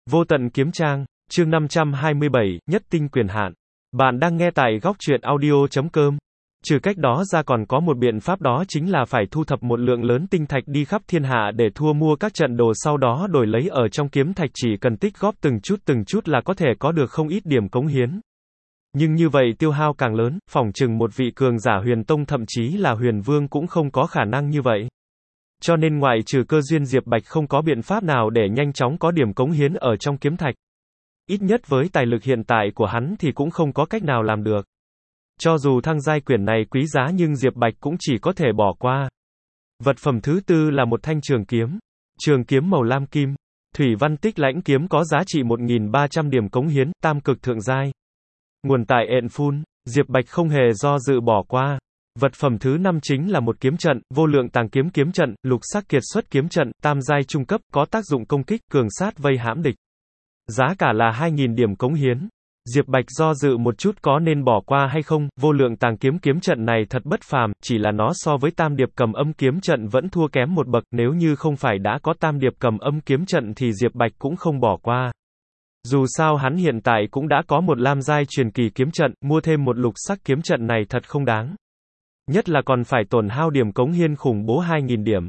Vô tận kiếm trang, chương 527, nhất tinh quyền hạn. Bạn đang nghe tại góc truyện audio.com. Trừ cách đó ra còn có một biện pháp, đó chính là phải thu thập một lượng lớn tinh thạch đi khắp thiên hạ để thua mua các trận đồ, sau đó đổi lấy ở trong kiếm thạch, chỉ cần tích góp từng chút là có thể có được không ít điểm cống hiến. Nhưng như vậy tiêu hao càng lớn, phỏng chừng một vị cường giả huyền tông thậm chí là huyền vương cũng không có khả năng như vậy. Cho nên ngoại trừ cơ duyên, Diệp Bạch không có biện pháp nào để nhanh chóng có điểm cống hiến ở trong kiếm thạch. Ít nhất với tài lực hiện tại của hắn thì cũng không có cách nào làm được. Cho dù thăng giai quyển này quý giá nhưng Diệp Bạch cũng chỉ có thể bỏ qua. Vật phẩm thứ tư là một thanh trường kiếm. Trường kiếm màu lam kim, thủy văn tích lãnh kiếm có giá trị 1.300 điểm cống hiến, tam cực thượng giai. Nguồn tại Enfun, Diệp Bạch không hề do dự bỏ qua. Vật phẩm thứ 5 chính là một kiếm trận, vô lượng tàng kiếm kiếm trận, lục sắc kiệt xuất kiếm trận, tam giai trung cấp, có tác dụng công kích, cường sát vây hãm địch. Giá cả là 2.000 điểm cống hiến. Diệp Bạch do dự một chút có nên bỏ qua hay không. Vô lượng tàng kiếm kiếm trận này thật bất phàm, chỉ là nó so với tam điệp cầm âm kiếm trận vẫn thua kém một bậc, nếu như không phải đã có tam điệp cầm âm kiếm trận thì Diệp Bạch cũng không bỏ qua. Dù sao hắn hiện tại cũng đã có một lam giai truyền kỳ kiếm trận, mua thêm một lục sắc kiếm trận này thật không đáng. Nhất là còn phải tổn hao điểm cống hiến khủng bố 2.000 điểm.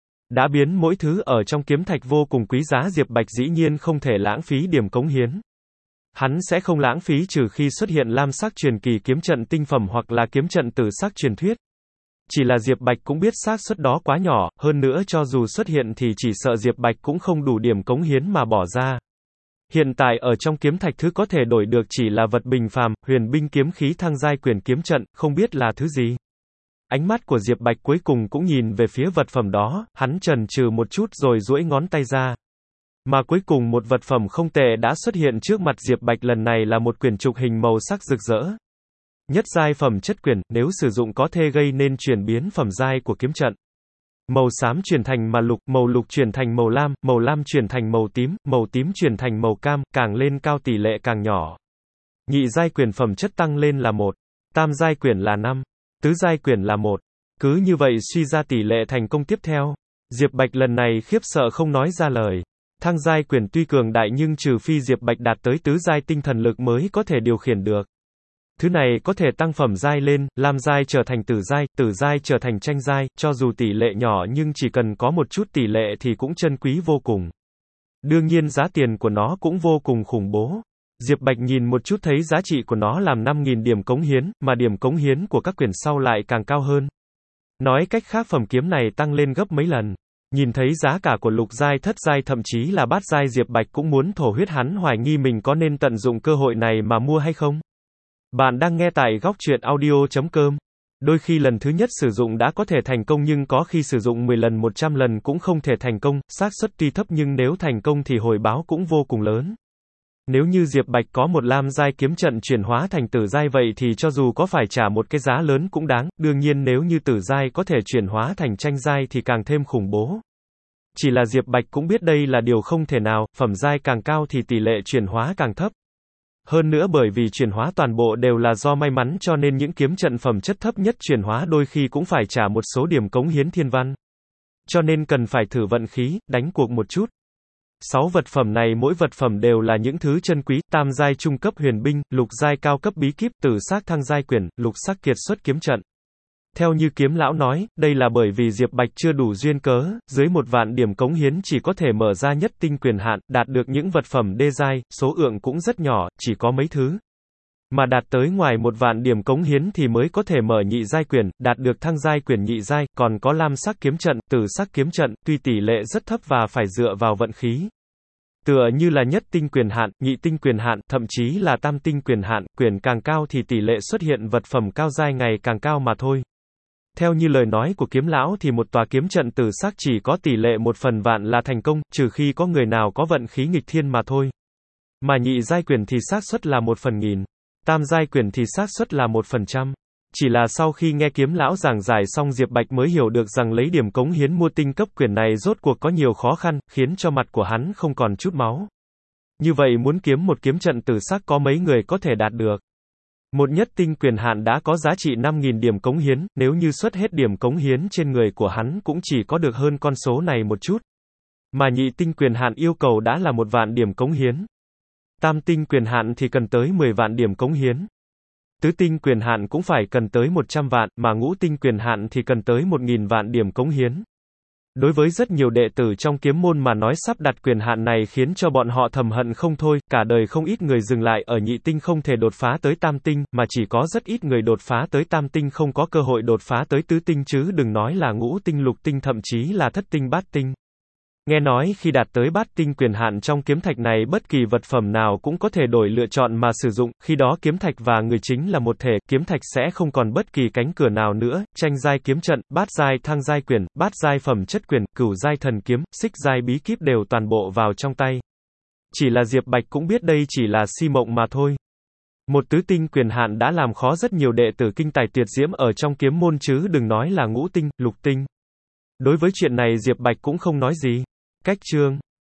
Đã biến mỗi thứ ở trong kiếm thạch vô cùng quý giá, Diệp Bạch dĩ nhiên không thể lãng phí điểm cống hiến. Hắn sẽ không lãng phí trừ khi xuất hiện lam sắc truyền kỳ kiếm trận tinh phẩm hoặc là kiếm trận tử sắc truyền thuyết. Chỉ là Diệp Bạch cũng biết xác suất đó quá nhỏ, hơn nữa cho dù xuất hiện thì chỉ sợ Diệp Bạch cũng không đủ điểm cống hiến mà bỏ ra. Hiện tại ở trong kiếm thạch thứ có thể đổi được chỉ là vật bình phàm, huyền binh kiếm khí thăng giai quyển kiếm trận, không biết là thứ gì. Ánh mắt của Diệp Bạch cuối cùng cũng nhìn về phía vật phẩm đó, hắn chần chừ một chút rồi duỗi ngón tay ra. Mà cuối cùng một vật phẩm không tệ đã xuất hiện trước mặt Diệp Bạch, lần này là một quyển trục hình màu sắc rực rỡ. Nhất giai phẩm chất quyển, nếu sử dụng có thể gây nên chuyển biến phẩm giai của kiếm trận. Màu xám chuyển thành màu lục chuyển thành màu lam chuyển thành màu tím chuyển thành màu cam, càng lên cao tỷ lệ càng nhỏ. Nhị giai quyển phẩm chất tăng lên là 1, tam giai quyển là 5, tứ giai quyển là 1. Cứ như vậy suy ra tỷ lệ thành công tiếp theo. Diệp Bạch lần này khiếp sợ không nói ra lời. Thăng giai quyển tuy cường đại nhưng trừ phi Diệp Bạch đạt tới tứ giai tinh thần lực mới có thể điều khiển được. Thứ này có thể tăng phẩm giai lên, lam giai trở thành tử giai trở thành tranh giai, cho dù tỷ lệ nhỏ nhưng chỉ cần có một chút tỷ lệ thì cũng chân quý vô cùng. Đương nhiên giá tiền của nó cũng vô cùng khủng bố. Diệp Bạch nhìn một chút thấy giá trị của nó làm 5.000 điểm cống hiến, mà điểm cống hiến của các quyển sau lại càng cao hơn. Nói cách khác phẩm kiếm này tăng lên gấp mấy lần. Nhìn thấy giá cả của lục giai, thất giai thậm chí là bát giai, Diệp Bạch cũng muốn thổ huyết, hắn hoài nghi mình có nên tận dụng cơ hội này mà mua hay không. Bạn đang nghe tại góc truyện audio.com. Đôi khi lần thứ nhất sử dụng đã có thể thành công nhưng có khi sử dụng 10 lần 100 lần cũng không thể thành công, xác suất tuy thấp nhưng nếu thành công thì hồi báo cũng vô cùng lớn. Nếu như Diệp Bạch có một lam giai kiếm trận chuyển hóa thành tử giai vậy thì cho dù có phải trả một cái giá lớn cũng đáng, đương nhiên nếu như tử giai có thể chuyển hóa thành tranh giai thì càng thêm khủng bố. Chỉ là Diệp Bạch cũng biết đây là điều không thể nào, phẩm giai càng cao thì tỷ lệ chuyển hóa càng thấp. Hơn nữa bởi vì chuyển hóa toàn bộ đều là do may mắn cho nên những kiếm trận phẩm chất thấp nhất chuyển hóa đôi khi cũng phải trả một số điểm cống hiến thiên văn. Cho nên cần phải thử vận khí, đánh cuộc một chút. 6 vật phẩm này mỗi vật phẩm đều là những thứ chân quý, tam giai trung cấp huyền binh, lục giai cao cấp bí kíp, tử sắc thăng giai quyển, lục sắc kiệt xuất kiếm trận. Theo như kiếm lão nói, đây là bởi vì Diệp Bạch chưa đủ duyên cớ, dưới 1.000 điểm cống hiến chỉ có thể mở ra nhất tinh quyền hạn, đạt được những vật phẩm đê giai, số lượng cũng rất nhỏ, chỉ có mấy thứ. Mà đạt tới ngoài 1.000 điểm cống hiến thì mới có thể mở nhị giai quyển, đạt được thăng giai quyển nhị giai, còn có lam sắc kiếm trận, tử sắc kiếm trận, tuy tỷ lệ rất thấp và phải dựa vào vận khí. Tựa như là nhất tinh quyền hạn, nhị tinh quyền hạn, thậm chí là tam tinh quyền hạn, quyền càng cao thì tỷ lệ xuất hiện vật phẩm cao giai ngày càng cao mà thôi. Theo như lời nói của kiếm lão thì một tòa kiếm trận tử sắc chỉ có tỷ lệ 1/1000 là thành công, trừ khi có người nào có vận khí nghịch thiên mà thôi. Mà nhị giai quyển thì xác suất là 1/1000, tam giai quyển thì xác suất là 1%. Chỉ là sau khi nghe kiếm lão giảng giải xong Diệp Bạch mới hiểu được rằng lấy điểm cống hiến mua tinh cấp quyển này rốt cuộc có nhiều khó khăn, khiến cho mặt của hắn không còn chút máu. Như vậy muốn kiếm một kiếm trận tử sắc có mấy người có thể đạt được. Một nhất tinh quyền hạn đã có giá trị 5.000 điểm cống hiến, nếu như xuất hết điểm cống hiến trên người của hắn cũng chỉ có được hơn con số này một chút. Mà nhị tinh quyền hạn yêu cầu đã là 1 vạn điểm cống hiến. Tam tinh quyền hạn thì cần tới 10 vạn điểm cống hiến. Tứ tinh quyền hạn cũng phải cần tới 100 vạn, mà ngũ tinh quyền hạn thì cần tới 1000 vạn điểm cống hiến. Đối với rất nhiều đệ tử trong kiếm môn mà nói sắp đặt quyền hạn này khiến cho bọn họ thầm hận không thôi, cả đời không ít người dừng lại ở nhị tinh không thể đột phá tới tam tinh, mà chỉ có rất ít người đột phá tới tam tinh không có cơ hội đột phá tới tứ tinh chứ đừng nói là ngũ tinh lục tinh thậm chí là thất tinh bát tinh. Nghe nói khi đạt tới bát tinh quyền hạn trong kiếm thạch này bất kỳ vật phẩm nào cũng có thể đổi lựa chọn mà sử dụng, khi đó kiếm thạch và người chính là một thể, kiếm thạch sẽ không còn bất kỳ cánh cửa nào nữa, tranh giai kiếm trận, bát giai thang giai quyền, bát giai phẩm chất quyền, cửu giai thần kiếm, xích giai bí kíp đều toàn bộ vào trong tay. Chỉ là Diệp Bạch cũng biết đây chỉ là si mộng mà thôi. Một tứ tinh quyền hạn đã làm khó rất nhiều đệ tử kinh tài tuyệt diễm ở trong kiếm môn chứ đừng nói là ngũ tinh, lục tinh. Đối với chuyện này Diệp Bạch cũng không nói gì. Cách chương